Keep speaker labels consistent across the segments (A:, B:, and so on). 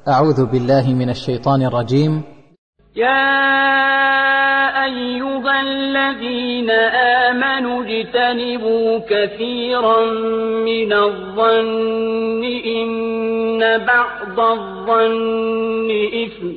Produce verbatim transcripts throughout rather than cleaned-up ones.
A: أعوذ بالله من الشيطان الرجيم.
B: يا أيها الذين آمنوا اجتنبوا كثيرا من الظن إن بعض الظن إثم.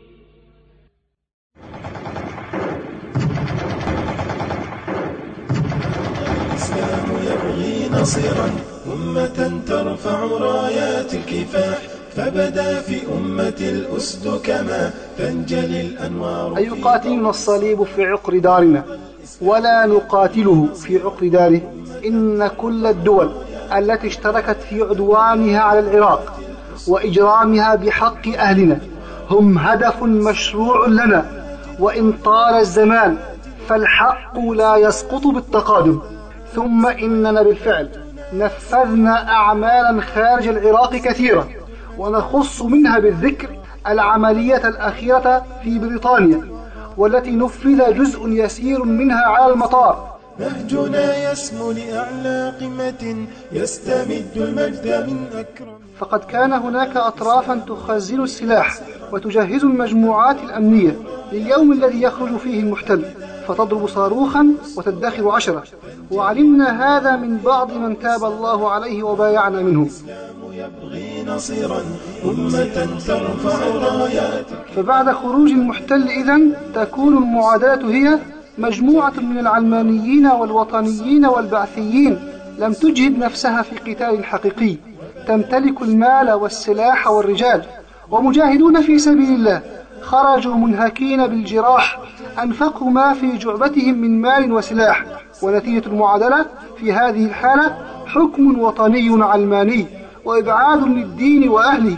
C: الإسلام يبغي نصيرا أمة ترفع رايات الكفاح، فبدا في أمة الأسد كما تنجلي الأنوار.
D: أي يقاتلنا الصليب في عقر دارنا ولا نقاتله في عقر داره. إن كل الدول التي اشتركت في عدوانها على العراق وإجرامها بحق أهلنا هم هدف مشروع لنا، وإن طال الزمان فالحق لا يسقط بالتقادم. ثم إننا بالفعل نفذنا أعمالا خارج العراق كثيرة، ونخص منها بالذكر العملية الأخيرة في بريطانيا والتي نفذ جزء يسير منها على المطار.
C: نهجنا يسمو لأعلى قمة يستمد المجد من أكرم.
D: فقد كان هناك أطرافا تخزن السلاح وتجهز المجموعات الأمنية لليوم الذي يخرج فيه المحتل، فتضرب صاروخا وتدخر عشرة، وعلمنا هذا من بعض من تاب الله عليه وبايعنا منهم.
C: يبغي نصيرا أمة ترفع رايات.
D: فبعد خروج المحتل إذن تكون المعاداة هي مجموعة من العلمانيين والوطنيين والبعثيين لم تجهد نفسها في قتال حقيقي، تمتلك المال والسلاح والرجال، ومجاهدون في سبيل الله خرجوا منهكين بالجراح، أنفقوا ما في جعبتهم من مال وسلاح، ونتيجة المعادلة في هذه الحالة حكم وطني علماني وإبعاد للدين وأهله.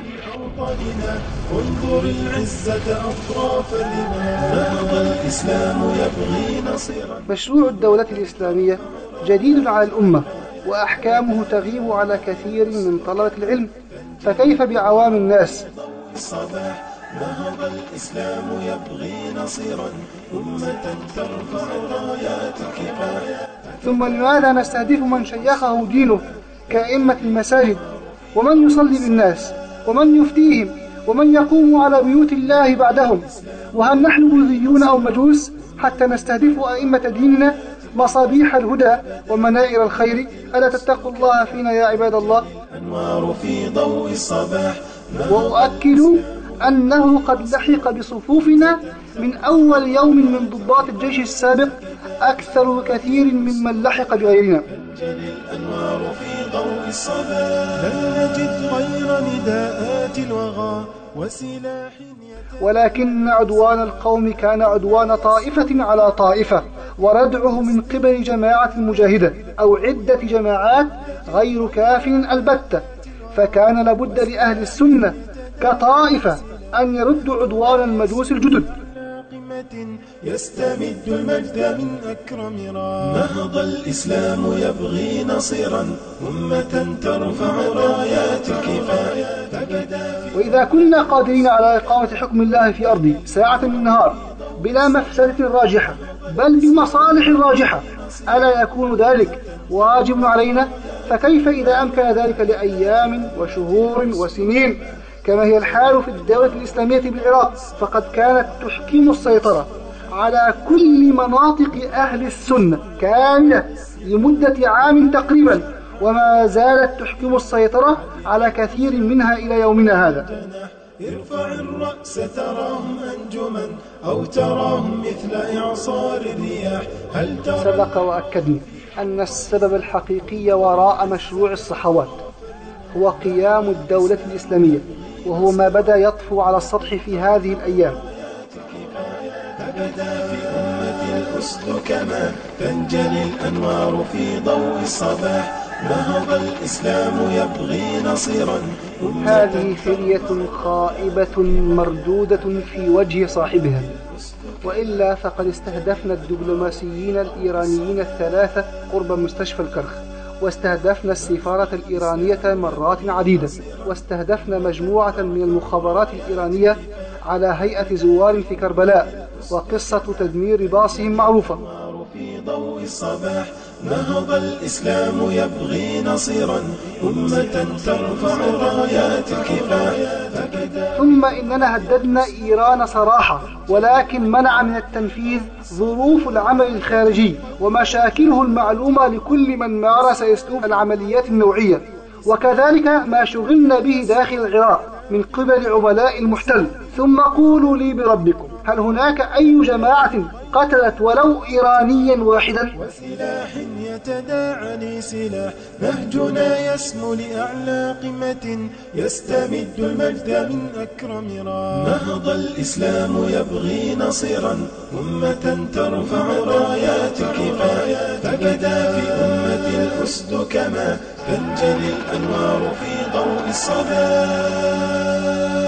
C: انظر العزة أطراف الرمال، نهض الإسلام يبغي نصيرا.
D: مشروع الدولة الإسلامية جديد على الأمة، وأحكامه تغيب على كثير من طلبة العلم، فكيف بعوام الناس؟
C: الصباح نهض الإسلام يبغي نصيرا أمة ترفع رايات الكفاح.
D: ثم لماذا نستهدف من شيخه دينه كأئمة المساجد، ومن يصلي بالناس، ومن يفتيهم، ومن يقوم على بيوت الله بعدهم؟ وهل نحن بوذيون أو مجوس حتى نستهدف أئمة ديننا مصابيح الهدى ومنائر الخير؟ ألا تتقوا الله فينا يا عباد الله؟
C: أنوار في ضوء الصباح.
D: وأؤكد أنه قد لحق بصفوفنا من أول يوم من ضباط الجيش السابق أكثر كثير ممن لحق بغيرنا.
C: الأنوار في ضوء الصباح، لن نجد غير نداءات الوغى وسلاح.
D: ولكن عدوان القوم كان عدوان طائفة على طائفة، وردعه من قبل جماعة مجاهدة أو عدة جماعات غير كاف البتة، فكان لابد لأهل السنة كطائفة أن يردوا عدوان المجوس الجدد.
C: يستمد المجد من أكرم راية. نهض الإسلام يبغي نصيرا أمة ترفع رايات الكفاح.
D: وإذا كنا قادرين على إقامة حكم الله في أرضه ساعة من النهار بلا مفسدة راجحة بل بمصالح راجحة، ألا يكون ذلك واجب علينا؟ فكيف إذا أمكن ذلك لأيام وشهور وسنين كما هي الحال في الدولة الإسلامية بالعراق؟ فقد كانت تحكم السيطرة على كل مناطق أهل السنة كاملة لمدة عام تقريبا، وما زالت تحكم السيطرة على كثير منها إلى يومنا هذا.
C: ارفع الرأس تراهم أنجما أو تراهم مثل إعصار الرياح. هل
D: سبق وأكدنا أن السبب الحقيقي وراء مشروع الصحوات هو قيام الدولة الإسلامية، وهو ما بدأ يطفو على السطح في هذه الأيام.
C: فبدا في أمة الأسد كما تنجلي الأنوار في ضوء الصباح. نهض الإسلام يبغي نصيرا.
D: هذه حلية خائبة مردودة في وجه صاحبها، وإلا فقد استهدفنا الدبلوماسيين الإيرانيين الثلاثة قرب مستشفى الكرخ، واستهدفنا السفارة الإيرانية مرات عديدة، واستهدفنا مجموعة من المخابرات الإيرانية على هيئة زوار في كربلاء، وقصة تدمير باصهم معروفة.
C: في ضوء الصباح نهض الإسلام يبغي نصيرا أمة ترفع رايات الكفاح.
D: ثم ثم إننا هددنا إيران صراحة، ولكن منع من التنفيذ ظروف العمل الخارجي ومشاكله المعلومة لكل من مارس أسلوب العمليات النوعية، وكذلك ما شغلنا به داخل العراق من قبل عملاء المحتل. ثم قولوا لي بربكم، هل هناك أي جماعة قتلت ولو إيرانيا واحدا؟
C: وسلاح يتداعى سلاح، نهجنا يسمو لأعلى قمة، يستمد المجد من أكرم راح. نهض الإسلام يبغي نصيرا، أمة ترفع رايات الكفاح، فبدا في أمة الأسد كما تنجلي الأنوار في ضوء الصباح.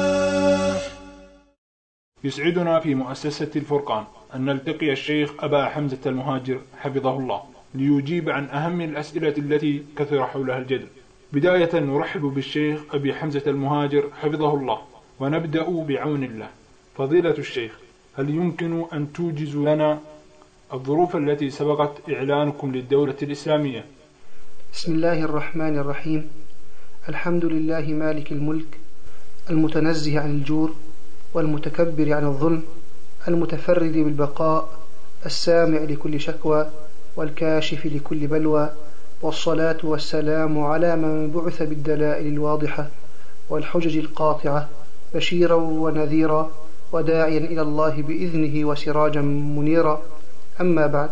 E: يسعدنا في مؤسسة الفرقان أن نلتقي الشيخ أبا حمزة المهاجر حفظه الله ليجيب عن أهم الأسئلة التي كثر حولها الجدل. بداية نرحب بالشيخ أبي حمزة المهاجر حفظه الله، ونبدأ بعون الله. فضيلة الشيخ، هل يمكن أن توجزوا لنا الظروف التي سبقت إعلانكم للدولة الإسلامية؟
D: بسم الله الرحمن الرحيم. الحمد لله مالك الملك، المتنزه عن الجور والمتكبر عن الظلم، المتفرد بالبقاء، السامع لكل شكوى والكاشف لكل بلوى، والصلاة والسلام على من بعث بالدلائل الواضحة والحجج القاطعة بشيرا ونذيرا وداعيا إلى الله بإذنه وسراجا منيرا. أما بعد،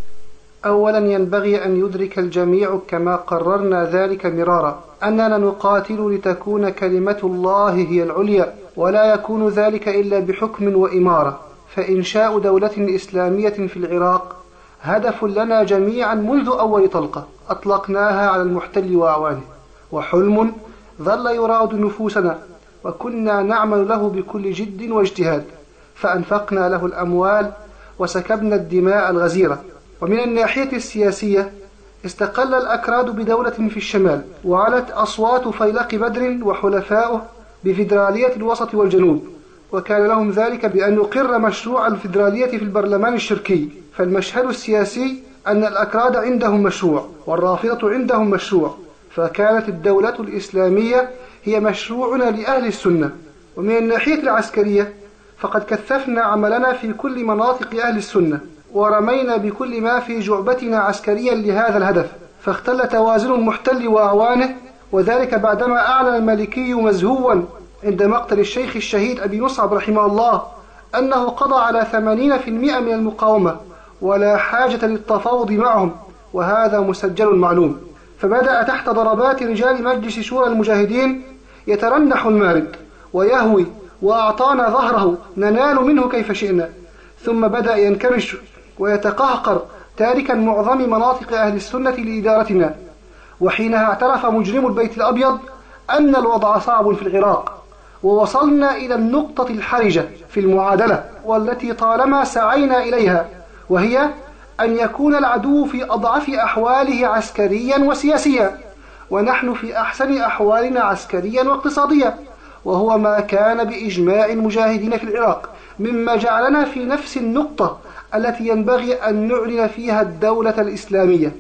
D: أولا ينبغي أن يدرك الجميع كما قررنا ذلك مرارا أننا نقاتل لتكون كلمة الله هي العليا، ولا يكون ذلك إلا بحكم وإمارة. فإنشاء دولة إسلامية في العراق هدف لنا جميعا منذ أول طلقة أطلقناها على المحتل وأعوانه، وحلم ظل يراود نفوسنا، وكنا نعمل له بكل جد واجتهاد، فأنفقنا له الأموال وسكبنا الدماء الغزيرة. ومن الناحية السياسية استقل الأكراد بدولة في الشمال، وعلت أصوات فيلق بدر وحلفائه بفيدرالية الوسط والجنوب، وكان لهم ذلك بأن يقر مشروع الفيدرالية في البرلمان الشركي. فالمشهد السياسي أن الأكراد عندهم مشروع والرافضة عندهم مشروع، فكانت الدولة الإسلامية هي مشروعنا لأهل السنة. ومن الناحية العسكرية فقد كثفنا عملنا في كل مناطق أهل السنة، ورمينا بكل ما في جعبتنا عسكريا لهذا الهدف، فاختل توازن المحتل وأعوانه، وذلك بعدما أعلن المالكي مزهوا عند مقتل الشيخ الشهيد أبي مصعب رحمه الله أنه قضى على ثمانين بالمئة من المقاومة ولا حاجة للتفاوض معهم، وهذا مسجل معلوم. فبدأ تحت ضربات رجال مجلس شورى المجاهدين يترنح المارد ويهوي، وأعطانا ظهره ننال منه كيف شئنا، ثم بدأ ينكمش ويتقهقر تاركا معظم مناطق أهل السنة لإدارتنا. وحينها اعترف مجرم البيت الأبيض أن الوضع صعب في العراق، ووصلنا إلى النقطة الحرجة في المعادلة والتي طالما سعينا إليها، وهي أن يكون العدو في أضعف أحواله عسكريا وسياسيا، ونحن في أحسن أحوالنا عسكريا واقتصاديا، وهو ما كان بإجماع المجاهدين في العراق، مما جعلنا في نفس النقطة التي ينبغي أن نعلن فيها الدولة الإسلامية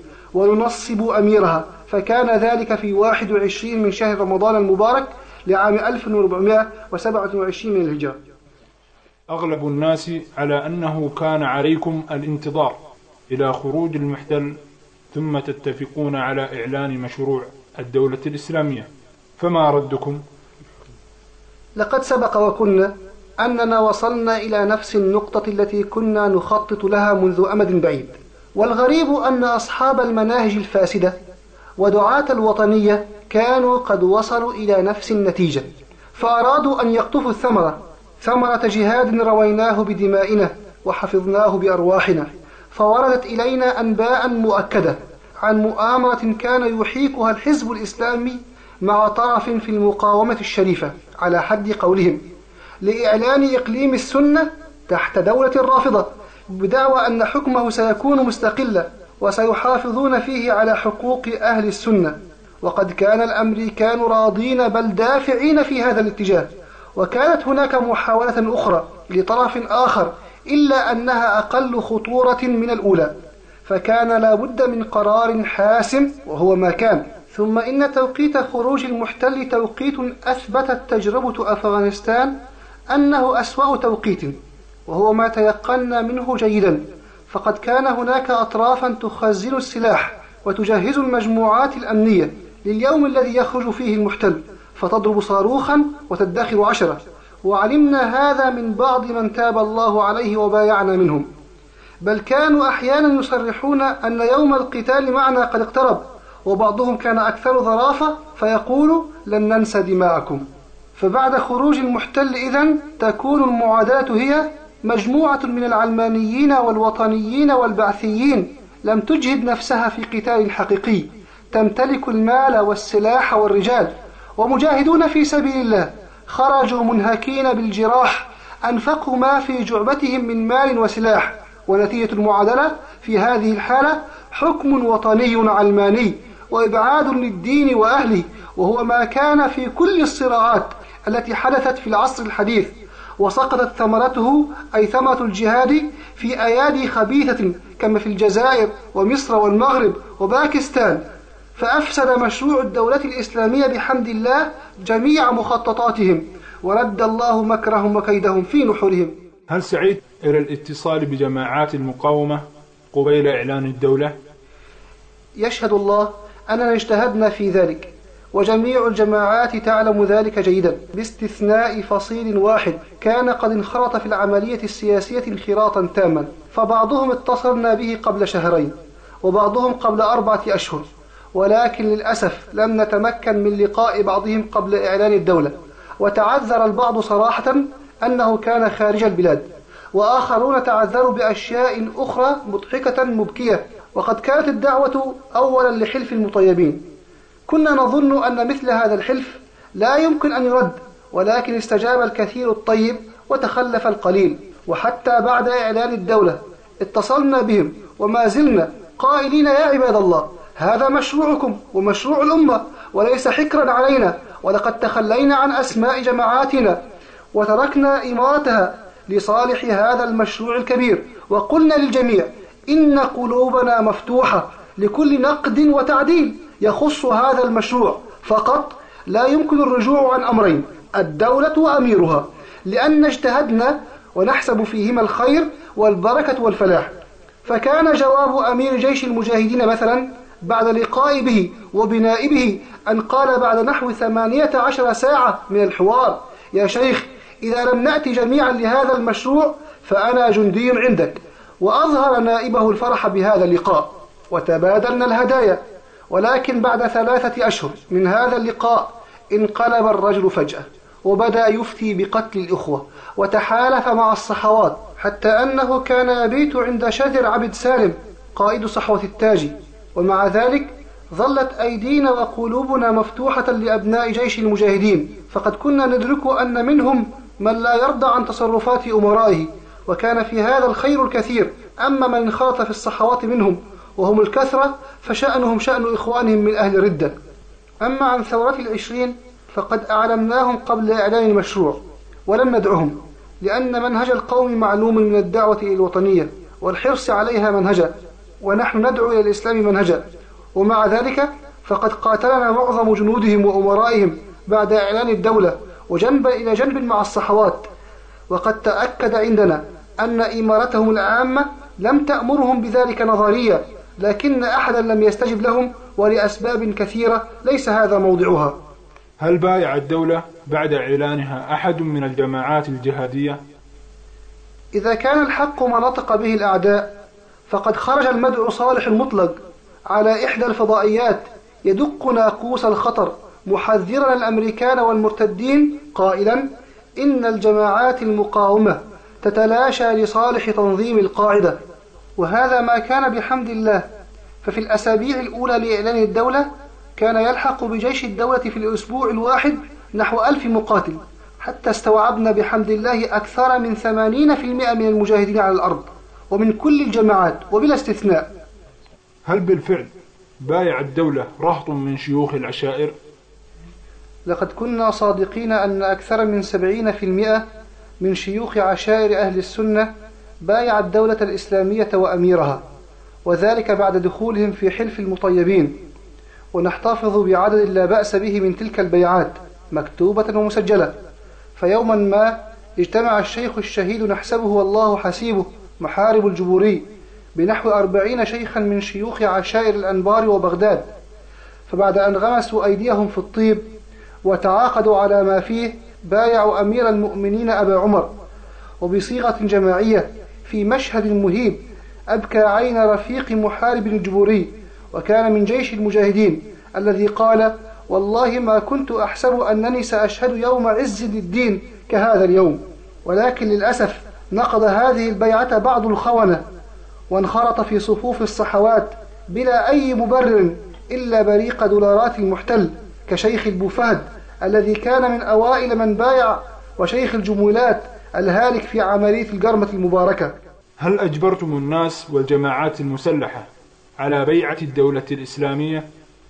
D: وننصب أميرها. فكان ذلك في واحد وعشرين من شهر رمضان المبارك لعام ألف وأربعمائة وسبعة وعشرين من الهجرة.
E: أغلب الناس على أنه كان عليكم الانتظار إلى خروج المحتل ثم تتفقون على إعلان مشروع الدولة الإسلامية، فما ردكم؟
D: لقد سبق وقلنا أننا وصلنا إلى نفس النقطة التي كنا نخطط لها منذ أمد بعيد، والغريب أن أصحاب المناهج الفاسدة ودعاة الوطنية كانوا قد وصلوا إلى نفس النتيجة، فأرادوا أن يقطفوا الثمرة، ثمرة جهاد رويناه بدمائنا وحفظناه بأرواحنا. فوردت إلينا أنباء مؤكدة عن مؤامرة كان يحيكها الحزب الإسلامي مع طرف في المقاومة الشريفة على حد قولهم، لإعلان إقليم السنة تحت دولة الرافضة، بدعوى أن حكمه سيكون مستقلا وسيحافظون فيه على حقوق أهل السنة. وقد كان الأمريكان راضين بل دافعين في هذا الاتجاه، وكانت هناك محاولة أخرى لطرف آخر إلا أنها أقل خطورة من الأولى، فكان لا بد من قرار حاسم، وهو ما كان ثم إن توقيت خروج المحتل توقيت أثبتت تجربة أفغانستان أنه أسوأ توقيت، وهو ما تيقنا منه جيدا، فقد كان هناك أطرافا تخزن السلاح وتجهز المجموعات الأمنية لليوم الذي يخرج فيه المحتل، فتضرب صاروخا وتدخر عشرة، وعلمنا هذا من بعض من تاب الله عليه وبايعنا منهم، بل كانوا أحيانا يصرحون أن يوم القتال معنا قد اقترب، وبعضهم كان أكثر ظرافة فيقول لن ننسى دماءكم. فبعد خروج المحتل إذن تكون المعادلة هي مجموعة من العلمانيين والوطنيين والبعثيين لم تجهد نفسها في قتال حقيقي، تمتلك المال والسلاح والرجال، ومجاهدون في سبيل الله خرجوا منهكين بالجراح، أنفقوا ما في جعبتهم من مال وسلاح، ونتيجة المعادلة في هذه الحالة حكم وطني علماني وإبعاد للدين وأهله، وهو ما كان في كل الصراعات التي حدثت في العصر الحديث، وسقطت ثمرته أي ثمرة الجهاد في أيادي خبيثة كما في الجزائر ومصر والمغرب وباكستان، فأفسد مشروع الدولة الإسلامية بحمد الله جميع مخططاتهم، ورد الله مكرهم وكيدهم في نحورهم.
E: هل سعيت إلى الاتصال بجماعات المقاومة قبيل إعلان الدولة؟
D: يشهد الله أننا اجتهدنا في ذلك، وجميع الجماعات تعلم ذلك جيدا، باستثناء فصيل واحد كان قد انخرط في العملية السياسية انخراطا تاما، فبعضهم اتصلنا به قبل شهرين وبعضهم قبل أربعة أشهر، ولكن للأسف لم نتمكن من لقاء بعضهم قبل إعلان الدولة، وتعذر البعض صراحة أنه كان خارج البلاد، وآخرون تعذروا بأشياء أخرى مضحكة مبكية، وقد كانت الدعوة أولا لحلف المطيبين. كنا نظن أن مثل هذا الحلف لا يمكن أن يرد، ولكن استجاب الكثير الطيب وتخلف القليل، وحتى بعد إعلان الدولة اتصلنا بهم وما زلنا قائلين يا عباد الله هذا مشروعكم ومشروع الأمة وليس حكرا علينا، ولقد تخلينا عن أسماء جماعاتنا وتركنا إمارتها لصالح هذا المشروع الكبير، وقلنا للجميع إن قلوبنا مفتوحة لكل نقد وتعديل يخص هذا المشروع، فقط لا يمكن الرجوع عن أمرين: الدولة وأميرها، لأن اجتهدنا ونحسب فيهما الخير والبركة والفلاح. فكان جواب أمير جيش المجاهدين مثلا بعد لقاء به وبنائبه أن قال بعد نحو ثمانية عشر ساعة من الحوار: يا شيخ إذا لم نأتي جميعا لهذا المشروع فأنا جندي عندك. وأظهر نائبه الفرح بهذا اللقاء وتبادلنا الهدايا، ولكن بعد ثلاثة أشهر من هذا اللقاء انقلب الرجل فجأة وبدأ يفتي بقتل الإخوة وتحالف مع الصحوات، حتى أنه كان يبيت عند شذر عبد سالم قائد صحوة التاجي. ومع ذلك ظلت أيدينا وقلوبنا مفتوحة لأبناء جيش المجاهدين، فقد كنا ندرك أن منهم من لا يرضى عن تصرفات أمرائه، وكان في هذا الخير الكثير. أما من انخرط في الصحوات منهم وهم الكثرة فشأنهم شأن إخوانهم من أهل الردة. أما عن ثورة العشرين فقد أعلمناهم قبل إعلان المشروع ولم ندعهم، لأن منهج القوم معلوم من الدعوة إلى الوطنية والحرص عليها منهجا، ونحن ندعو إلى الإسلام منهجا. ومع ذلك فقد قاتلنا معظم جنودهم وأمرائهم بعد إعلان الدولة وجنبا إلى جنب مع الصحوات، وقد تأكد عندنا أن إمارتهم العامة لم تأمرهم بذلك نظريا، لكن أحدا لم يستجب لهم ولأسباب كثيرة ليس هذا موضعها.
E: هل بايع الدولة بعد إعلانها أحد من الجماعات الجهادية؟
D: إذا كان الحق ما نطق به الأعداء فقد خرج المدعو صالح المطلق على إحدى الفضائيات يدق ناقوس الخطر محذرا الأمريكان والمرتدين قائلا: إن الجماعات المقاومة تتلاشى لصالح تنظيم القاعدة. وهذا ما كان بحمد الله، ففي الأسابيع الأولى لإعلان الدولة كان يلحق بجيش الدولة في الأسبوع الواحد نحو ألف مقاتل، حتى استوعبنا بحمد الله أكثر من ثمانين بالمئة من المجاهدين على الأرض ومن كل الجماعات وبلا استثناء.
E: هل بالفعل بايع الدولة رهط من شيوخ العشائر؟
D: لقد كنا صادقين أن أكثر من سبعين بالمئة من شيوخ عشائر أهل السنة بايع الدولة الإسلامية وأميرها، وذلك بعد دخولهم في حلف المطيبين. ونحتفظ بعدد لا بأس به من تلك البيعات مكتوبة ومسجلة. فيوما ما اجتمع الشيخ الشهيد نحسبه والله حسيبه محارب الجبوري بنحو أربعين شيخا من شيوخ عشائر الأنبار وبغداد، فبعد أن غمسوا أيديهم في الطيب وتعاقدوا على ما فيه بايعوا أمير المؤمنين أبا عمر، وبصيغة جماعية في مشهد مهيب أبكى عين رفيق محارب الجبوري، وكان من جيش المجاهدين الذي قال: والله ما كنت أحسب أنني سأشهد يوم عز للدين كهذا اليوم. ولكن للأسف نقض هذه البيعة بعض الخونة وانخرط في صفوف الصحوات بلا أي مبرر إلا بريق دولارات المحتل كشيخ البوفهد الذي كان من أوائل من بايع، وشيخ الجمولات الهالك في عملية الجرمة المباركة.
E: هل أجبرتم الناس والجماعات المسلحة على بيعة الدولة الإسلامية؟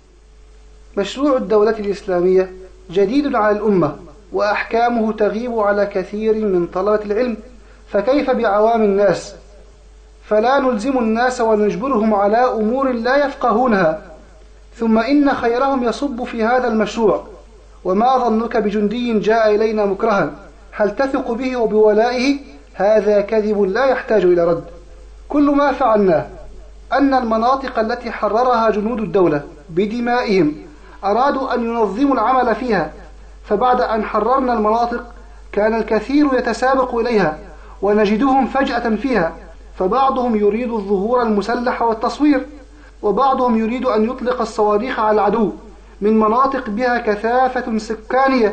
D: مشروع الدولة الإسلامية جديد على الأمة، وأحكامه تغيب على كثير من طلبة العلم، فكيف بعوام الناس؟ فلا نلزم الناس ونجبرهم على أمور لا يفقهونها. ثم إن خيرهم يصب في هذا المشروع. وما ظنك بجندي جاء إلينا مكرها؟ هل تثق به وبولائه؟ هذا كذب لا يحتاج إلى رد. كل ما فعلناه أن المناطق التي حررها جنود الدولة بدمائهم أرادوا أن ينظموا العمل فيها، فبعد أن حررنا المناطق كان الكثير يتسابق إليها ونجدهم فجأة فيها، فبعضهم يريد الظهور المسلح والتصوير، وبعضهم يريد أن يطلق الصواريخ على العدو من مناطق بها كثافة سكانية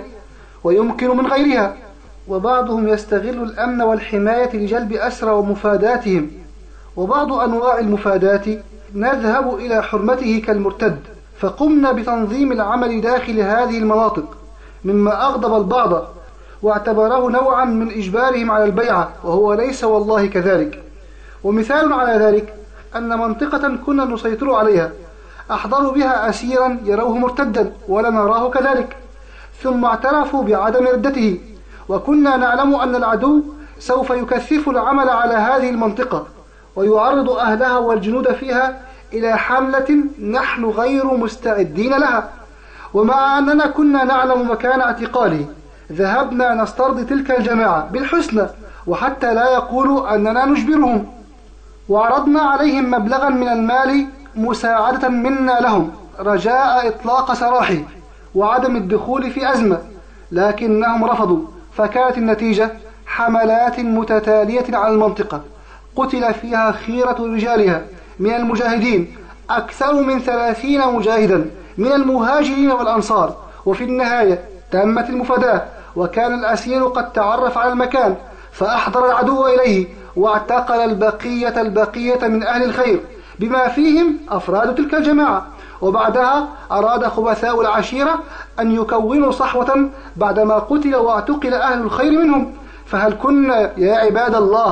D: ويمكن من غيرها، وبعضهم يستغل الأمن والحماية لجلب أسرى ومفاداتهم. وبعض أنواع المفادات نذهب إلى حرمته كالمرتد، فقمنا بتنظيم العمل داخل هذه المناطق، مما أغضب البعض واعتبره نوعا من إجبارهم على البيعة، وهو ليس والله كذلك. ومثال على ذلك أن منطقة كنا نسيطر عليها أحضروا بها أسيرا يروه مرتدا ولا نراه كذلك، ثم اعترفوا بعدم ردته، وكنا نعلم أن العدو سوف يكثف العمل على هذه المنطقة ويعرض أهلها والجنود فيها إلى حملة نحن غير مستعدين لها. ومع أننا كنا نعلم مكان اعتقاله ذهبنا نسترضي تلك الجماعة بالحسنى، وحتى لا يقولوا أننا نجبرهم، وعرضنا عليهم مبلغا من المال مساعدة منا لهم رجاء إطلاق سراحه وعدم الدخول في أزمة، لكنهم رفضوا، فكانت النتيجة حملات متتالية على المنطقة قتل فيها خيرة رجالها من المجاهدين أكثر من ثلاثين مجاهدا من المهاجرين والأنصار، وفي النهاية تمت المفاداة، وكان الأسير قد تعرف على المكان فأحضر العدو إليه واعتقل البقية البقية من أهل الخير بما فيهم أفراد تلك الجماعة. وبعدها أراد خبثاء العشيرة أن يكونوا صحوة بعدما قتل واعتقل أهل الخير منهم. فهل كنا يا عباد الله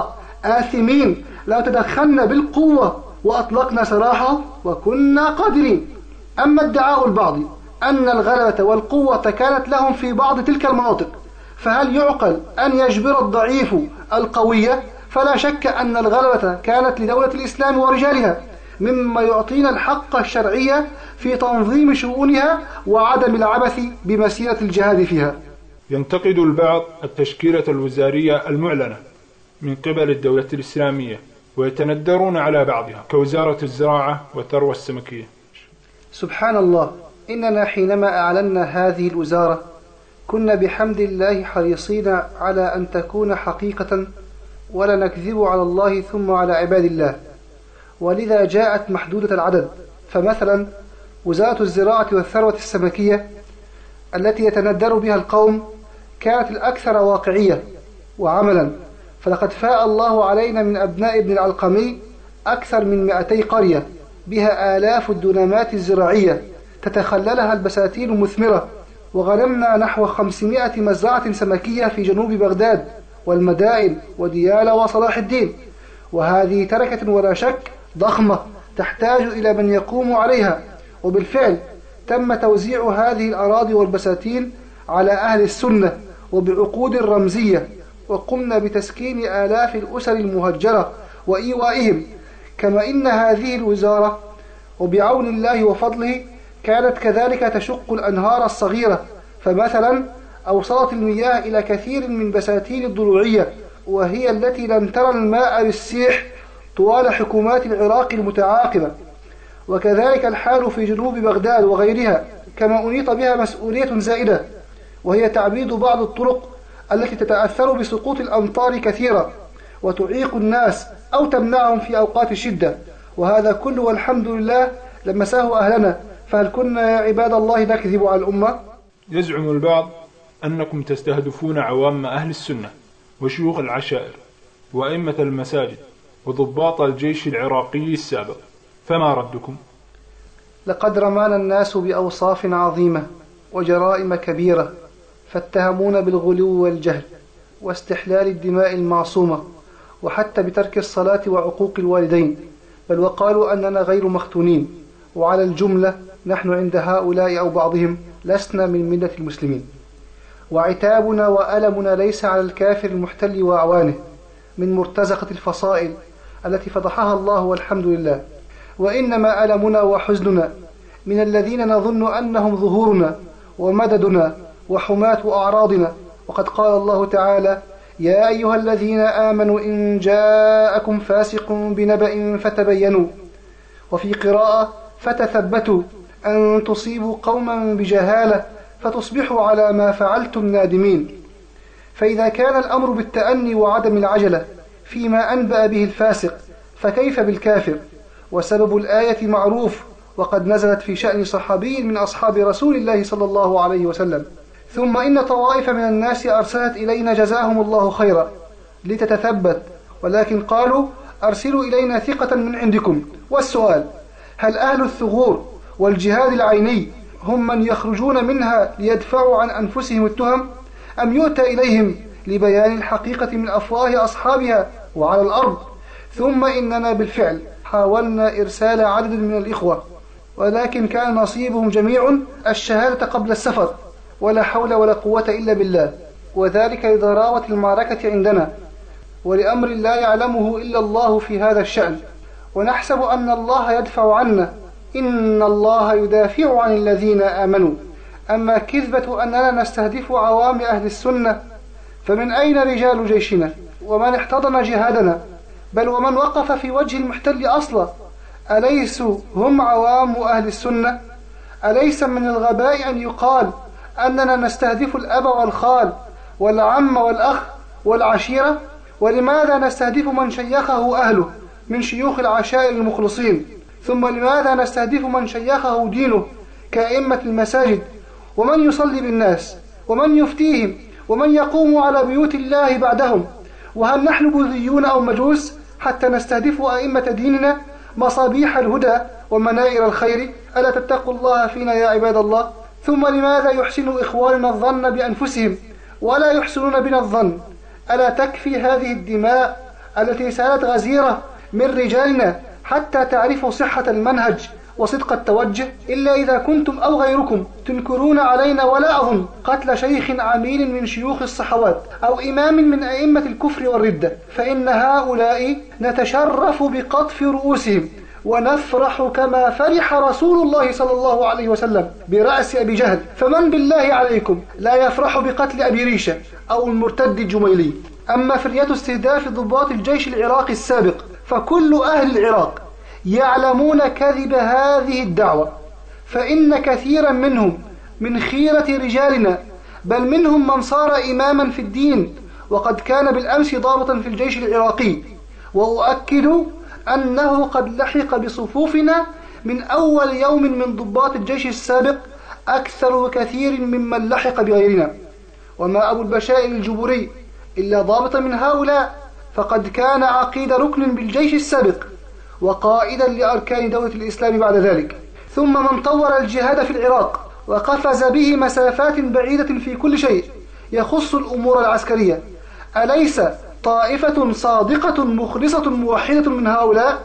D: آثمين لو تدخلنا بالقوة وأطلقنا سراحه؟ وكنا قادرين. أما ادعاء البعض أن الغلبة والقوة كانت لهم في بعض تلك المناطق، فهل يعقل أن يجبر الضعيف القوية؟ فلا شك أن الغلبة كانت لدولة الإسلام ورجالها، مما يعطينا الحق الشرعي في تنظيم شؤونها وعدم العبث بمسيرة الجهاد فيها.
E: ينتقد البعض التشكيلة الوزارية المعلنة من قبل الدولة الإسلامية ويتندرون على بعضها كوزارة الزراعة والثروة السمكية.
D: سبحان الله، إننا حينما أعلنا هذه الوزارة كنا بحمد الله حريصين على أن تكون حقيقة ولا نكذب على الله ثم على عباد الله، ولذا جاءت محدودة العدد. فمثلا وزارة الزراعة والثروة السمكية التي يتندر بها القوم كانت الأكثر واقعية وعملا، فلقد فاء الله علينا من أبناء ابن العلقمي أكثر من مئتي قرية بها آلاف الدنامات الزراعية تتخللها البساتين المثمرة، وغنمنا نحو خمسمائة مزرعة سمكية في جنوب بغداد والمدائن وديالى وصلاح الدين، وهذه تركة ولا شك ضخمة تحتاج إلى من يقوم عليها. وبالفعل تم توزيع هذه الأراضي والبساتين على أهل السنة وبعقود رمزية، وقمنا بتسكين آلاف الأسر المهجرة وإيوائهم. كما إن هذه الوزارة وبعون الله وفضله كانت كذلك تشق الأنهار الصغيرة، فمثلا أوصلت المياه إلى كثير من بساتين الضلوعية، وهي التي لم ترى الماء بالسيح طوال حكومات العراق المتعاقبة. وكذلك الحال في جنوب بغداد وغيرها، كما أنيط بها مسؤولية زائدة، وهي تعبيد بعض الطرق التي تتأثر بسقوط الأمطار كثيرا وتعيق الناس أو تمنعهم في أوقات الشدة، وهذا كله والحمد لله لمساه أهلنا، فهل كنا يا عباد الله نكذب على الأمة؟
E: يزعم البعض أنكم تستهدفون عوام أهل السنة وشيوخ العشائر وأئمة المساجد وضباط الجيش العراقي السابق، فما ردكم؟
D: لقد رمانا الناس بأوصاف عظيمة وجرائم كبيرة، فاتهمونا بالغلو والجهل واستحلال الدماء المعصومة، وحتى بترك الصلاة وعقوق الوالدين، بل وقالوا أننا غير مختونين، وعلى الجملة نحن عند هؤلاء أو بعضهم لسنا من ملة المسلمين. وعتابنا وألمنا ليس على الكافر المحتل وأعوانه من مرتزقة الفصائل التي فضحها الله والحمد لله، وإنما ألمنا وحزننا من الذين نظن أنهم ظهورنا ومددنا وحماة أعراضنا. وقد قال الله تعالى: يا أيها الذين آمنوا إن جاءكم فاسق بنبأ فتبينوا، وفي قراءة فتثبتوا أن تصيبوا قوما بجهالة فتصبحوا على ما فعلتم نادمين. فإذا كان الأمر بالتأني وعدم العجلة فيما أنبأ به الفاسق، فكيف بالكافر؟ وسبب الآية معروف، وقد نزلت في شأن صحابي من أصحاب رسول الله صلى الله عليه وسلم. ثم إن طوائف من الناس أرسلت إلينا جزاهم الله خيرا لتتثبت، ولكن قالوا أرسلوا إلينا ثقة من عندكم. والسؤال: هل أهل الثغور والجهاد العيني هم من يخرجون منها ليدفعوا عن أنفسهم التهم، أم يؤتى إليهم لبيان الحقيقة من أفواه أصحابها وعلى الأرض؟ ثم إننا بالفعل حاولنا إرسال عدد من الإخوة، ولكن كان نصيبهم جميع الشهادة قبل السفر، ولا حول ولا قوة إلا بالله، وذلك لضراوة المعركة عندنا ولأمر لا يعلمه إلا الله في هذا الشأن، ونحسب أن الله يدفع عنا، إن الله يدافع عن الذين آمنوا. أما كذبة أننا نستهدف عوام أهل السنة، فمن أين رجال جيشنا ومن احتضن جهادنا، بل ومن وقف في وجه المحتل أصلا؟ أليسوا هم عوام أهل السنة؟ أليس من الغباء أن يقال أننا نستهدف الأب والخال والعم والأخ والعشيرة؟ ولماذا نستهدف من شيخه أهله من شيوخ العشائر المخلصين؟ ثم لماذا نستهدف من شيخه دينه كأئمة المساجد، ومن يصلي بالناس، ومن يفتيهم، ومن يقوم على بيوت الله بعدهم؟ وهل نحن بوذيون أو مجوس حتى نستهدف أئمة ديننا مصابيح الهدى ومنائر الخير؟ ألا تتقوا الله فينا يا عباد الله؟ ثم لماذا يحسن إخواننا الظن بأنفسهم ولا يحسنون بنا الظن؟ ألا تكفي هذه الدماء التي سالت غزيرة من رجالنا حتى تعرفوا صحة المنهج وصدق التوجه؟ إلا إذا كنتم أو غيركم تنكرون علينا ولا أظن قتل شيخ عميل من شيوخ الصحوات أو إمام من أئمة الكفر والردة، فإن هؤلاء نتشرف بقطف رؤوسهم ونفرح كما فرح رسول الله صلى الله عليه وسلم برأس أبي جهل. فمن بالله عليكم لا يفرح بقتل أبي ريشة أو المرتد الجميلي؟ أما فرية استهداف ضباط الجيش العراقي السابق، فكل أهل العراق يعلمون كذب هذه الدعوة، فإن كثيرا منهم من خيرة رجالنا، بل منهم من صار إماما في الدين وقد كان بالأمس ضابطا في الجيش العراقي، وأؤكد أنه قد لحق بصفوفنا من أول يوم من ضباط الجيش السابق أكثر كثير ممن لحق بغيرنا. وما أبو البشائر الجبري إلا ضابط من هؤلاء، فقد كان عقيد ركن بالجيش السابق وقائدا لأركان دولة الإسلام بعد ذلك، ثم من طور الجهاد في العراق وقفز به مسافات بعيدة في كل شيء يخص الأمور العسكرية. أليس طائفة صادقة مخلصة موحدة من هؤلاء؟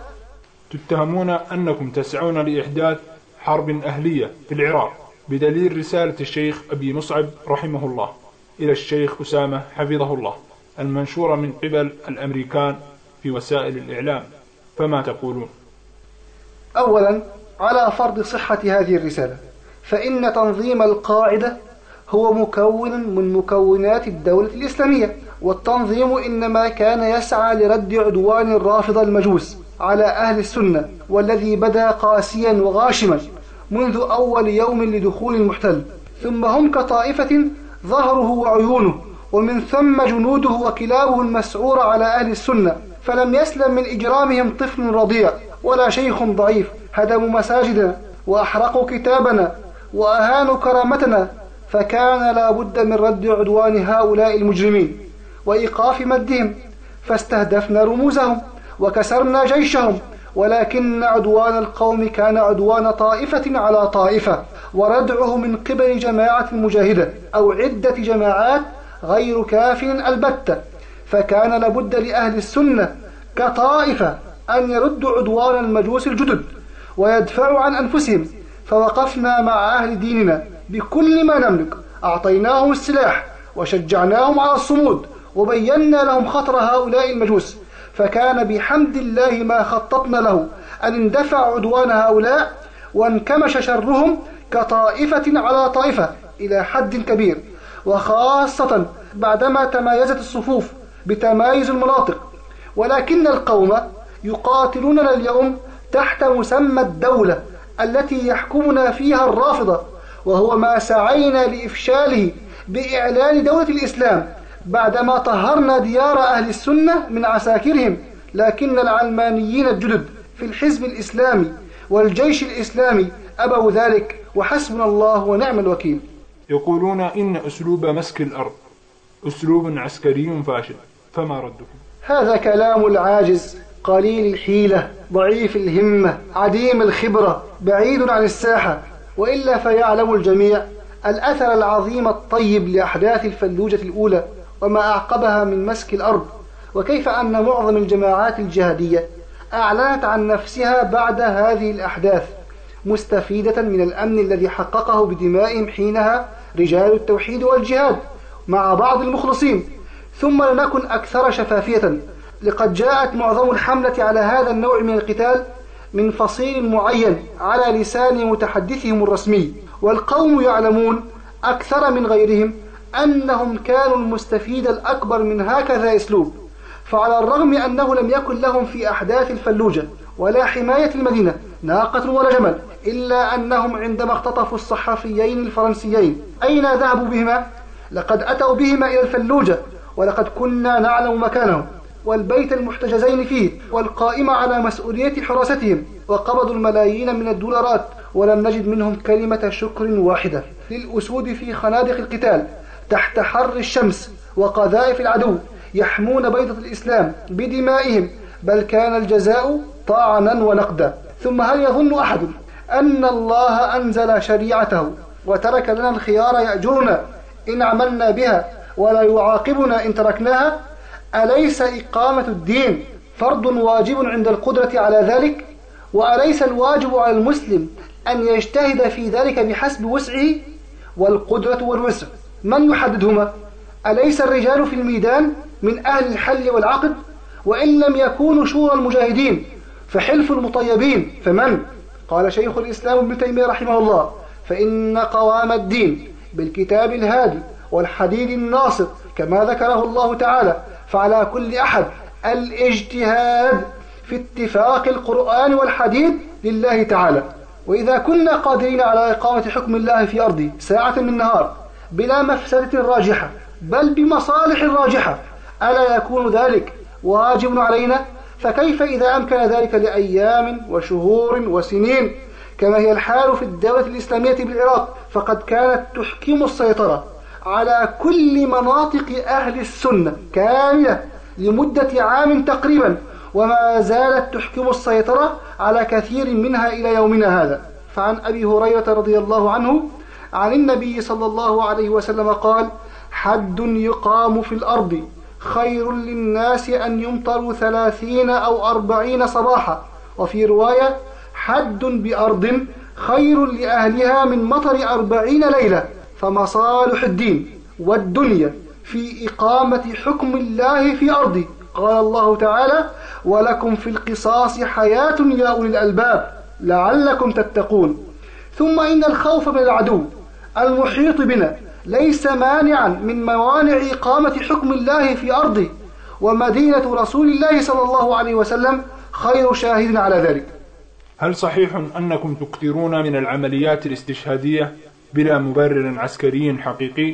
E: تتهمون أنكم تسعون لإحداث حرب أهلية في العراق بدليل رسالة الشيخ أبي مصعب رحمه الله إلى الشيخ أسامة حفظه الله المنشورة من قبل الأمريكان في وسائل الإعلام، فما تقولون؟
D: أولا، على فرض صحة هذه الرسالة، فإن تنظيم القاعدة هو مكون من مكونات الدولة الإسلامية، والتنظيم إنما كان يسعى لرد عدوان الرافضة المجوس على أهل السنة، والذي بدأ قاسيا وغاشما منذ أول يوم لدخول المحتل، ثم هم كطائفة ظهره وعيونه، ومن ثم جنوده وكلابه المسعورة على أهل السنة، فلم يسلم من إجرامهم طفل رضيع ولا شيخ ضعيف. هدموا مساجدنا وأحرقوا كتابنا وأهانوا كرامتنا، فكان لا بد من رد عدوان هؤلاء المجرمين وإيقاف مدهم، فاستهدفنا رموزهم وكسرنا جيشهم، ولكن عدوان القوم كان عدوان طائفة على طائفة، وردعه من قبل جماعة مجاهدة أو عدة جماعات غير كاف البتة، فكان لابد لأهل السنة كطائفة أن يردوا عدوان المجوس الجدد ويدفعوا عن أنفسهم، فوقفنا مع أهل ديننا بكل ما نملك، أعطيناهم السلاح وشجعناهم على الصمود، وبينا لهم خطر هؤلاء المجوس، فكان بحمد الله ما خططنا له أن اندفع عدوان هؤلاء وانكمش شرهم كطائفة على طائفة إلى حد كبير، وخاصة بعدما تمايزت الصفوف بتمايز المناطق. ولكن القوم يقاتلوننا اليوم تحت مسمى الدولة التي يحكمنا فيها الرافضة، وهو ما سعينا لإفشاله بإعلان دولة الإسلام بعدما طهرنا ديار أهل السنة من عساكرهم. لكن العلمانيين الجدد في الحزب الإسلامي والجيش الإسلامي أبوا ذلك، وحسبنا الله ونعم الوكيل.
E: يقولون إن أسلوب مسك الأرض أسلوب عسكري فاشل، فما ردكم؟
D: هذا كلام العاجز قليل الحيلة ضعيف الهمة عديم الخبرة بعيد عن الساحة، وإلا فيعلم الجميع الأثر العظيم الطيب لأحداث الفلوجة الأولى وما أعقبها من مسك الأرض، وكيف أن معظم الجماعات الجهادية أعلنت عن نفسها بعد هذه الأحداث مستفيدة من الأمن الذي حققه بدمائهم حينها رجال التوحيد والجهاد مع بعض المخلصين. ثم لنكن أكثر شفافية، لقد جاءت معظم الحملة على هذا النوع من القتال من فصيل معين على لسان متحدثهم الرسمي، والقوم يعلمون أكثر من غيرهم أنهم كانوا المستفيد الأكبر من هكذا أسلوب. فعلى الرغم أنه لم يكن لهم في أحداث الفلوجة ولا حماية المدينة ناقة ولا جمل، إلا أنهم عندما اختطفوا الصحفيين الفرنسيين أين ذهبوا بهما؟ لقد أتوا بهما إلى الفلوجة، ولقد كنا نعلم مكانهم والبيت المحتجزين فيه والقائمة على مسؤولية حراستهم، وقبضوا الملايين من الدولارات، ولم نجد منهم كلمة شكر واحدة للأسود في خنادق القتال تحت حر الشمس وقذائف العدو يحمون بيضة الإسلام بدمائهم، بل كان الجزاء طعنا ونقدا. ثم هل يظن أحد أن الله أنزل شريعته وترك لنا الخيار يأجرنا إن عملنا بها ولا يعاقبنا إن تركناها؟ أليس إقامة الدين فرض واجب عند القدرة على ذلك؟ وأليس الواجب على المسلم أن يجتهد في ذلك بحسب وسعه؟ والقدرة والوسع من يحددهما؟ أليس الرجال في الميدان من أهل الحل والعقد؟ وإن لم يكونوا شورى المجاهدين فحلف المطيبين فمن؟ قال شيخ الإسلام ابن تيمية رحمه الله: فإن قوام الدين بالكتاب الهادي والحديد الناصر كما ذكره الله تعالى، فعلى كل أحد الاجتهاد في اتفاق القرآن والحديد لله تعالى. وإذا كنا قادرين على إقامة حكم الله في أرضه ساعة من نهار بلا مفسدة راجحة بل بمصالح راجحة، ألا يكون ذلك واجب علينا؟ فكيف إذا أمكن ذلك لأيام وشهور وسنين كما هي الحال في الدولة الإسلامية بالعراق؟ فقد كانت تحكم السيطرة على كل مناطق أهل السنة كاملة لمدة عام تقريبا، وما زالت تحكم السيطرة على كثير منها إلى يومنا هذا. فعن أبي هريرة رضي الله عنه عن النبي صلى الله عليه وسلم قال: حد يقام في الأرض خير للناس أن يمطروا ثلاثين أو أربعين صباحا، وفي رواية: حد بأرض خير لأهلها من مطر أربعين ليلة. فمصالح الدين والدنيا في إقامة حكم الله في أرضه. قال الله تعالى: ولكم في القصاص حياة يا أولي الألباب لعلكم تتقون. ثم إن الخوف من العدو المحيط بنا ليس مانعا من موانع إقامة حكم الله في أرضه، ومدينة رسول الله صلى الله عليه وسلم خير شاهد على ذلك.
E: هل صحيح أنكم تكثرون من العمليات الاستشهادية بلا مبرر عسكري حقيقي؟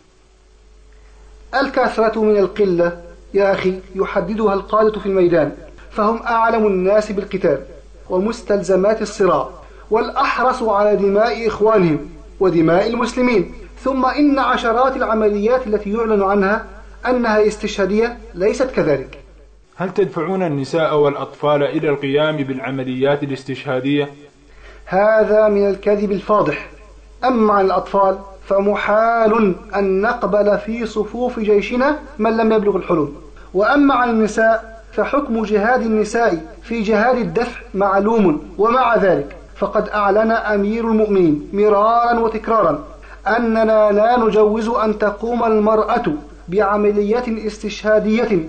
D: الكثرة من القلة يا أخي يحددها القادة في الميدان، فهم أعلم الناس بالقتال ومستلزمات الصراع، والأحرص على دماء إخوانهم ودماء المسلمين. ثم إن عشرات العمليات التي يعلن عنها أنها استشهادية ليست كذلك.
E: هل تدفعون النساء والأطفال إلى القيام بالعمليات الاستشهادية؟
D: هذا من الكذب الفاضح. أما عن الأطفال فمحال أن نقبل في صفوف جيشنا من لم يبلغ الحلم. وأما عن النساء فحكم جهاد النساء في جهاد الدفع معلوم، ومع ذلك فقد أعلن أمير المؤمنين مرارا وتكرارا أننا لا نجوز أن تقوم المرأة بعملية استشهادية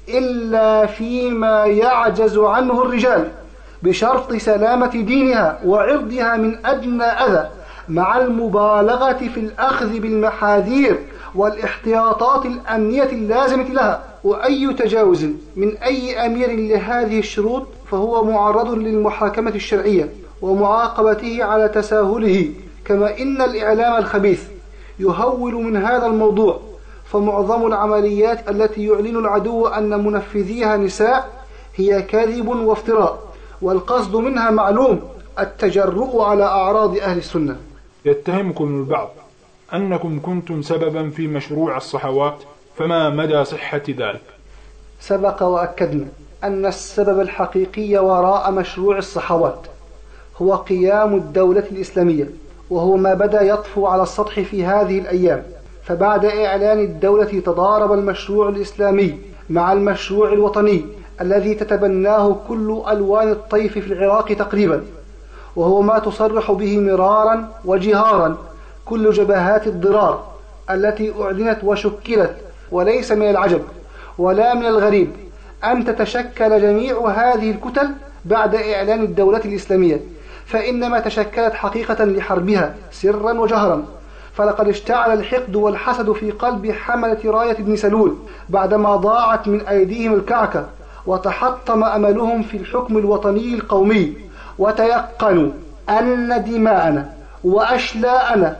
D: إلا فيما يعجز عنه الرجال، بشرط سلامة دينها وعرضها من أدنى أذى، مع المبالغة في الأخذ بالمحاذير والاحتياطات الأمنية اللازمة لها. وأي تجاوز من أي أمير لهذه الشروط فهو معرض للمحاكمة الشرعية ومعاقبته على تساهله. كما إن الإعلام الخبيث يهول من هذا الموضوع، فمعظم العمليات التي يعلن العدو أن منفذيها نساء هي كذب وافتراء، والقصد منها معلوم: التجرؤ على أعراض أهل السنة.
E: يتهمكم البعض أنكم كنتم سببا في مشروع الصحوات، فما مدى صحة ذلك؟
D: سبق وأكدنا أن السبب الحقيقي وراء مشروع الصحوات هو قيام الدولة الإسلامية، وهو ما بدأ يطفو على السطح في هذه الأيام. فبعد إعلان الدولة تضارب المشروع الإسلامي مع المشروع الوطني الذي تتبناه كل ألوان الطيف في العراق تقريبا، وهو ما تصرح به مرارا وجهارا كل جبهات الضرار التي أعلنت وشكلت. وليس من العجب ولا من الغريب أن تتشكل جميع هذه الكتل بعد إعلان الدولة الإسلامية، فإنما تشكلت حقيقة لحربها سرا وجهرا. فلقد اشتعل الحقد والحسد في قلب حملة راية ابن سلول بعدما ضاعت من أيديهم الكعكة، وتحطم أملهم في الحكم الوطني القومي، وتيقنوا أن دماءنا وأشلاءنا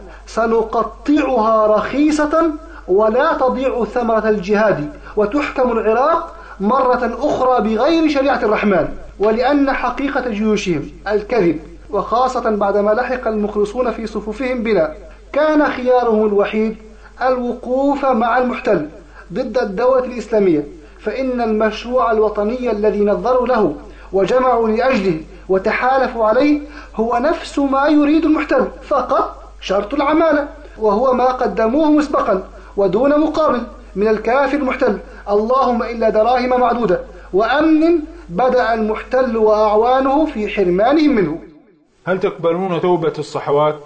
D: سنقطعها رخيصة ولا تضيع ثمرة الجهاد، وتحكم العراق مرة أخرى بغير شريعة الرحمن. ولأن حقيقة جيوشهم الكذب، وخاصة بعدما لحق المخلصون في صفوفهم بنا، كان خيارهم الوحيد الوقوف مع المحتل ضد الدولة الإسلامية. فإن المشروع الوطني الذي نظروا له وجمعوا لأجله وتحالفوا عليه هو نفس ما يريد المحتل، فقط شرط العمالة، وهو ما قدموه مسبقا ودون مقابل من الكافر المحتل، اللهم إلا دراهم معدودة وأمن بدأ المحتل وأعوانه في حرمانهم منه.
E: هل تقبلون توبة الصحوات؟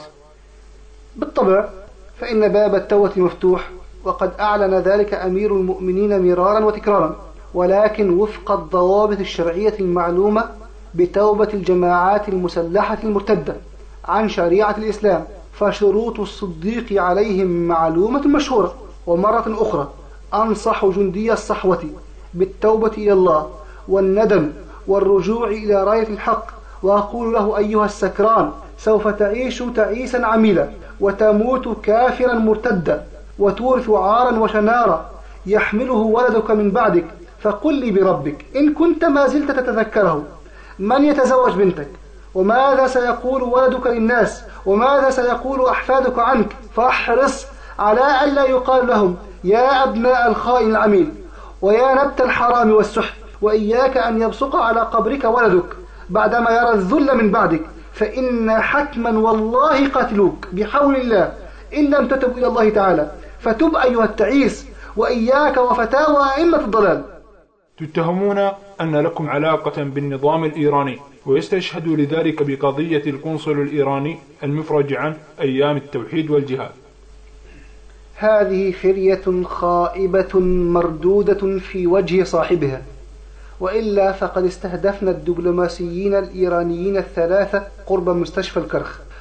D: بالطبع، فإن باب التوبة مفتوح، وقد أعلن ذلك أمير المؤمنين مرارا وتكرارا، ولكن وفق الضوابط الشرعية المعلومة بتوبة الجماعات المسلحة المرتدة عن شريعة الإسلام. فشروط الصديق عليهم معلومة مشهورة. ومرة أخرى أنصح جندي الصحوة بالتوبة إلى الله والندم والرجوع إلى راية الحق، وأقول له: أيها السكران، سوف تعيش تعيسا عميلا، وتموت كافرا مرتدا، وتورث عارا وشنارا يحمله ولدك من بعدك. فقل لي بربك إن كنت ما زلت تتذكره، من يتزوج بنتك؟ وماذا سيقول ولدك للناس؟ وماذا سيقول أحفادك عنك؟ فاحرص على ألا يقال لهم: يا أبناء الخائن العميل، ويا نبت الحرام والسحت، وإياك أن يبصق على قبرك ولدك بعدما يرى الذل من بعدك، فإن حتما والله قتلوك بحول الله إن لم تتب إلى الله تعالى. فتب أيها التعيس، وإياك وفتاوى أئمة الضلال.
E: تتهمون أن لكم علاقة بالنظام الإيراني، ويستشهد لذلك بقضية القنصل الإيراني المفرج عن أيام التوحيد والجهاد.
D: هذه فرية خائبة مردودة في وجه صاحبها، وإلا فقد استهدفنا الدبلوماسيين الإيرانيين الثلاثة قرب مستشفى الكرخ،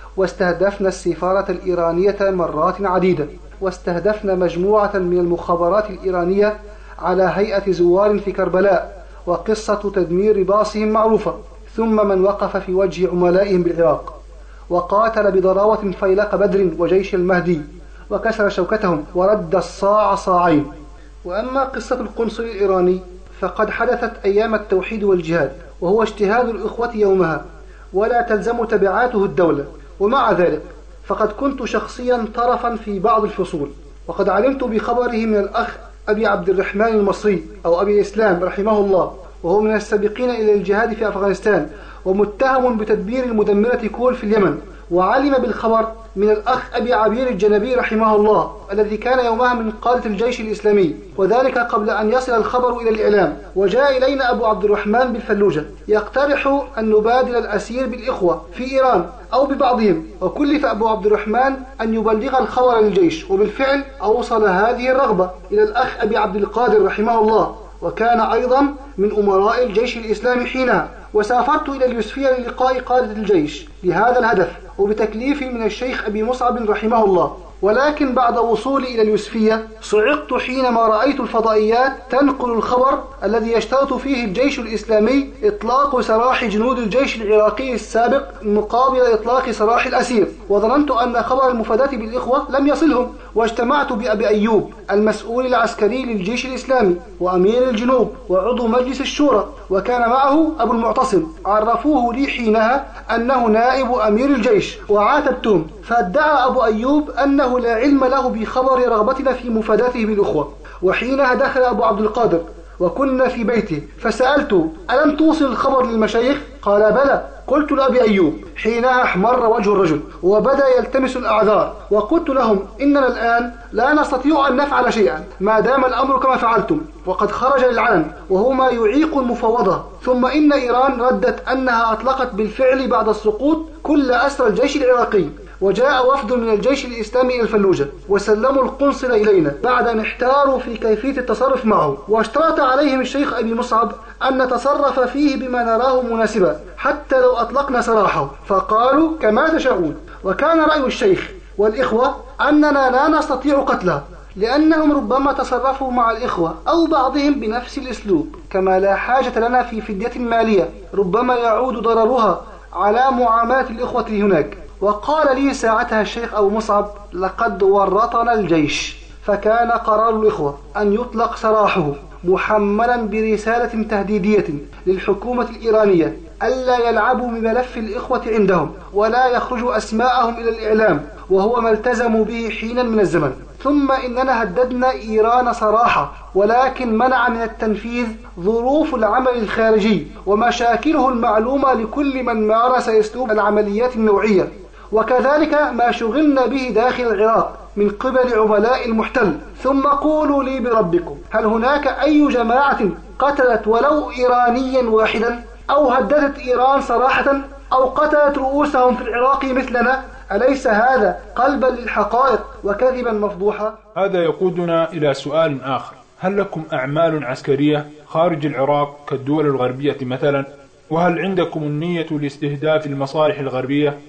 D: واستهدفنا السفارة الإيرانية مرات عديدة، واستهدفنا مجموعة من المخابرات الإيرانية على هيئة زوار في كربلاء، وقصة تدمير باصهم معروفة. ثم من وقف في وجه عملائهم بالعراق وقاتل بضراوة فيلق بدر وجيش المهدي وكسر شوكتهم ورد الصاع صاعين. وأما قصة القنصل الإيراني فقد حدثت أيام التوحيد والجهاد، وهو اجتهاد الإخوة يومها ولا تلزم تبعاته الدولة. ومع ذلك فقد كنت شخصيا طرفا في بعض الفصول، وقد علمت بخبره من الأخ أبي عبد الرحمن المصري أو أبي الإسلام رحمه الله، وهو من السابقين إلى الجهاد في أفغانستان ومتهم بتدبير المدمرة كول في اليمن. وعلم بالخبر من الأخ أبي عبير الجنبي رحمه الله الذي كان يومها من قادة الجيش الإسلامي، وذلك قبل أن يصل الخبر إلى الإعلام. وجاء إلينا أبو عبد الرحمن بالفلوجة يقترح أن نبادل الأسير بالإخوة في إيران أو ببعضهم، وكلف أبو عبد الرحمن أن يبلغ الخبر للجيش، وبالفعل أوصل هذه الرغبة إلى الأخ أبي عبد القادر رحمه الله، وكان أيضا من أمراء الجيش الإسلامي حينها. وسافرت إلى اليوسفية للقاء قادة الجيش لهذا الهدف، وبتكليف من الشيخ أبي مصعب رحمه الله. ولكن بعد وصولي إلى اليوسفية صعقت حينما رأيت الفضائيات تنقل الخبر الذي يشترط فيه الجيش الإسلامي إطلاق سراح جنود الجيش العراقي السابق مقابل إطلاق سراح الأسير، وظننت أن خبر المفاداة بالإخوة لم يصلهم. واجتمعت بأبي أيوب المسؤول العسكري للجيش الإسلامي وأمير الجنوب وعضو مجلس الشورى، وكان معه أبو المعتصم. عرفوه لي حينها أنه نائب أمير الجيش، وعاتبتهم، فادعى أبو أيوب أنه لا علم له بخبر رغبتنا في مفاداته بالأخوة. وحينها دخل أبو عبد القادر وكنا في بيته، فسألته: ألم توصل الخبر للمشايخ؟ قال: بلى. قلت لأبي أيوب، حينها احمر وجه الرجل وبدأ يلتمس الأعذار، وقلت لهم: إننا الآن لا نستطيع أن نفعل شيئا ما دام الأمر كما فعلتم، وقد خرج للعلن وهو ما يعيق المفاوضة. ثم إن إيران ردت أنها أطلقت بالفعل بعد السقوط كل أسرى الجيش العراقي. وجاء وفد من الجيش الإسلامي إلى الفلوجة وسلموا القنصل إلينا بعد أن احتاروا في كيفية التصرف معه، واشترط عليهم الشيخ أبي مصعب أن نتصرف فيه بما نراه مناسبا حتى لو أطلقنا سراحه، فقالوا: كما تشاءون. وكان رأي الشيخ والإخوة أننا لا نستطيع قتلها، لأنهم ربما تصرفوا مع الإخوة أو بعضهم بنفس الأسلوب، كما لا حاجة لنا في فدية مالية ربما يعود ضررها على معاملة الإخوة هناك. وقال لي ساعتها الشيخ أبو مصعب: لقد ورطنا الجيش. فكان قرار الإخوة أن يطلق سراحه محملا برسالة تهديدية للحكومة الإيرانية ألا يلعبوا بملف الإخوة عندهم ولا يخرجوا أسماءهم إلى الإعلام، وهو ما التزموا به حينا من الزمن. ثم إننا هددنا إيران صراحة، ولكن منع من التنفيذ ظروف العمل الخارجي ومشاكله المعلومة لكل من مارس أسلوب العمليات النوعية، وكذلك ما شغلنا به داخل العراق من قبل عملاء المحتل. ثم قولوا لي بربكم: هل هناك أي جماعة قتلت ولو إيرانيا واحدا، أو هددت إيران صراحة، أو قتلت رؤوسهم في العراق مثلنا؟ أليس هذا قلبا للحقائق وكذبا مفضوحا؟
E: هذا يقودنا إلى سؤال آخر: هل لكم أعمال عسكرية خارج العراق كالدول الغربية مثلا؟ وهل عندكم النية لاستهداف المصالح الغربية؟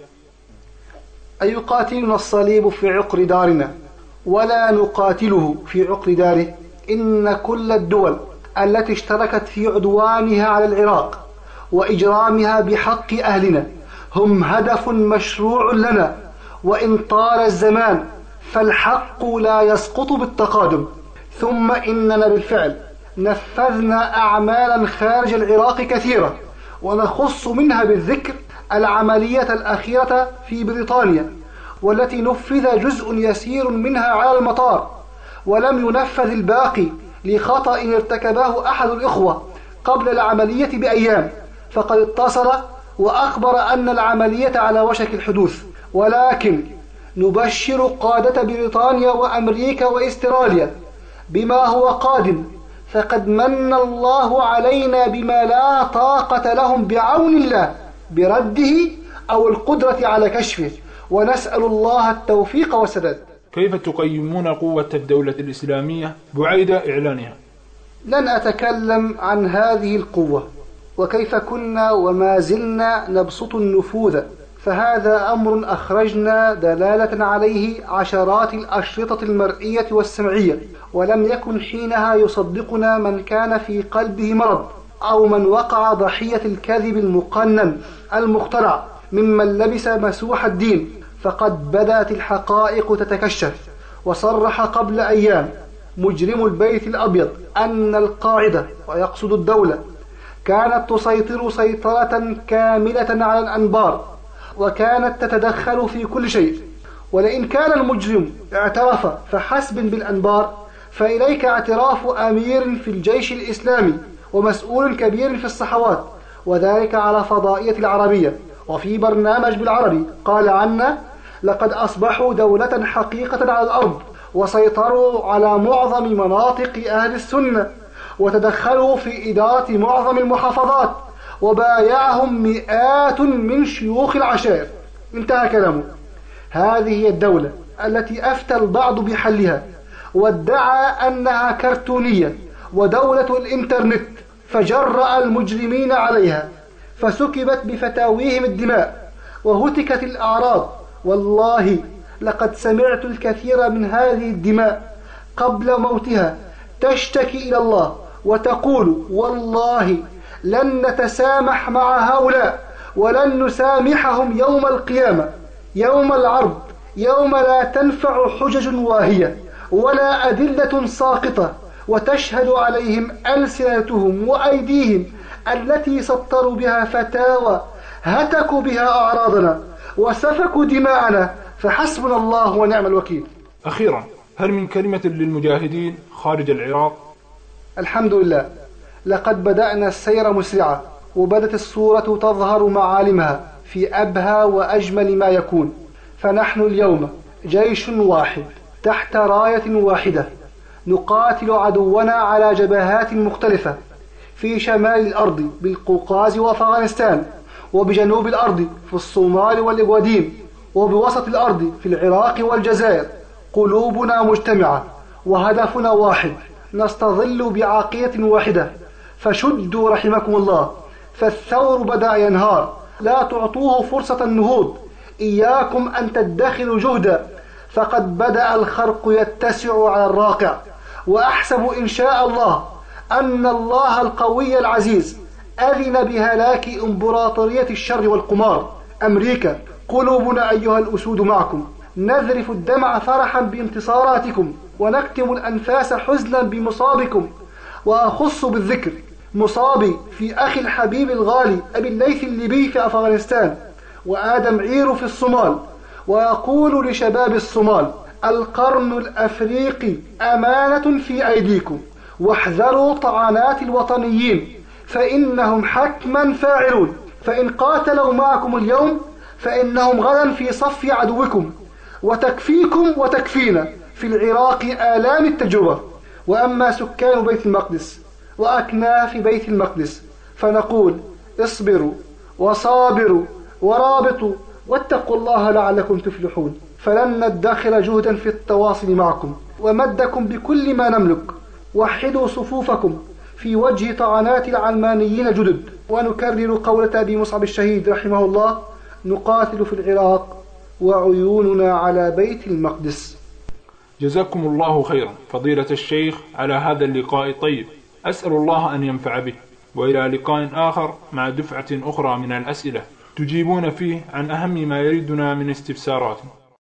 D: أيقاتلنا الصليب في عقر دارنا ولا نقاتله في عقر داره؟ إن كل الدول التي اشتركت في عدوانها على العراق وإجرامها بحق أهلنا هم هدف مشروع لنا، وإن طال الزمان فالحق لا يسقط بالتقادم. ثم إننا بالفعل نفذنا أعمالا خارج العراق كثيرة، ونخص منها بالذكر العملية الأخيرة في بريطانيا، والتي نفذ جزء يسير منها على المطار، ولم ينفذ الباقي لخطأ ارتكبه أحد الإخوة قبل العملية بأيام، فقد اتصل وأخبر أن العملية على وشك الحدوث. ولكن نبشر قادة بريطانيا وأمريكا وإستراليا بما هو قادم، فقد من الله علينا بما لا طاقة لهم بعون الله برده أو القدرة على كشفه، ونسأل الله التوفيق والسداد.
E: كيف تقيمون قوة الدولة الإسلامية بعيد إعلانها؟
D: لن أتكلم عن هذه القوة وكيف كنا وما زلنا نبسط النفوذ فهذا أمر أخرجنا دلالة عليه عشرات الأشرطة المرئية والسمعية، ولم يكن حينها يصدقنا من كان في قلبه مرض أو من وقع ضحية الكذب المقنن المخترع ممن لبس مسوح الدين، فقد بدأت الحقائق تتكشف. وصرح قبل أيام مجرم البيت الأبيض أن القاعدة، ويقصد الدولة، كانت تسيطر سيطرة كاملة على الأنبار، وكانت تتدخل في كل شيء. ولئن كان المجرم اعترف فحسب بالأنبار، فإليك اعتراف أمير في الجيش الإسلامي ومسؤول كبير في الصحوات، وذلك على فضائية العربية وفي برنامج بالعربي قال عنا: لقد أصبحوا دولة حقيقة على الأرض، وسيطروا على معظم مناطق أهل السنة، وتدخلوا في إدارة معظم المحافظات، وبايعهم مئات من شيوخ العشائر. انتهى كلامه. هذه هي الدولة التي أفتى البعض بحلها وادعى أنها كرتونية ودولة الإنترنت، فجرأ المجرمين عليها، فسكبت بفتاويهم الدماء وهتكت الأعراض. والله لقد سمعت الكثير من هذه الدماء قبل موتها تشتكي إلى الله وتقول: والله لن نتسامح مع هؤلاء، ولن نسامحهم يوم القيامة، يوم العرض، يوم لا تنفع حجج واهية ولا أدلة ساقطة، وتشهد عليهم ألسنتهم وأيديهم التي سطروا بها فتاوى هتكوا بها أعراضنا وسفكوا دماءنا، فحسبنا الله ونعم الوكيل.
E: أخيرا، هل من كلمة للمجاهدين خارج العراق؟
D: الحمد لله، لقد بدأنا السير مسرعا، وبدت الصورة تظهر معالمها في أبهى وأجمل ما يكون. فنحن اليوم جيش واحد تحت راية واحدة، نقاتل عدونا على جبهات مختلفة في شمال الأرض بالقوقاز وأفغانستان، وبجنوب الأرض في الصومال والإغوادين، وبوسط الأرض في العراق والجزائر. قلوبنا مجتمعة وهدفنا واحد، نستظل بعقيدة واحدة. فشدوا رحمكم الله، فالثور بدأ ينهار، لا تعطوه فرصة النهوض، إياكم أن تدخلوا جهدا، فقد بدأ الخرق يتسع على الراقع. وأحسب إن شاء الله أن الله القوي العزيز أذن بهلاك إمبراطورية الشر والقمار أمريكا. قلوبنا أيها الأسود معكم، نذرف الدمع فرحا بانتصاراتكم، ونكتم الأنفاس حزنا بمصابكم. وأخص بالذكر مصابي في أخي الحبيب الغالي أبي الليث الليبي في أفغانستان، وآدم عيرو في الصومال. ويقول لشباب الصومال: القرن الأفريقي أمانة في أيديكم، واحذروا طعنات الوطنيين فإنهم حتما فاعلون، فإن قاتلوا معكم اليوم فإنهم غدا في صف عدوكم، وتكفيكم وتكفينا في العراق آلام التجربة. وأما سكان بيت المقدس وأكناف بيت المقدس فنقول: اصبروا وصابروا ورابطوا واتقوا الله لعلكم تفلحون. فلن ندخر جهدا في التواصل معكم ومدكم بكل ما نملك. وحدوا صفوفكم في وجه طعنات العلمانيين جدد. ونكرر قولة أبي مصعب الشهيد رحمه الله: نقاتل في العراق وعيوننا على بيت المقدس.
E: جزاكم الله خيرا فضيلة الشيخ على هذا اللقاء الطيب، أسأل الله أن ينفع به. وإلى لقاء آخر مع دفعة أخرى من الأسئلة تجيبون فيه عن أهم ما يريدنا من استفسارات.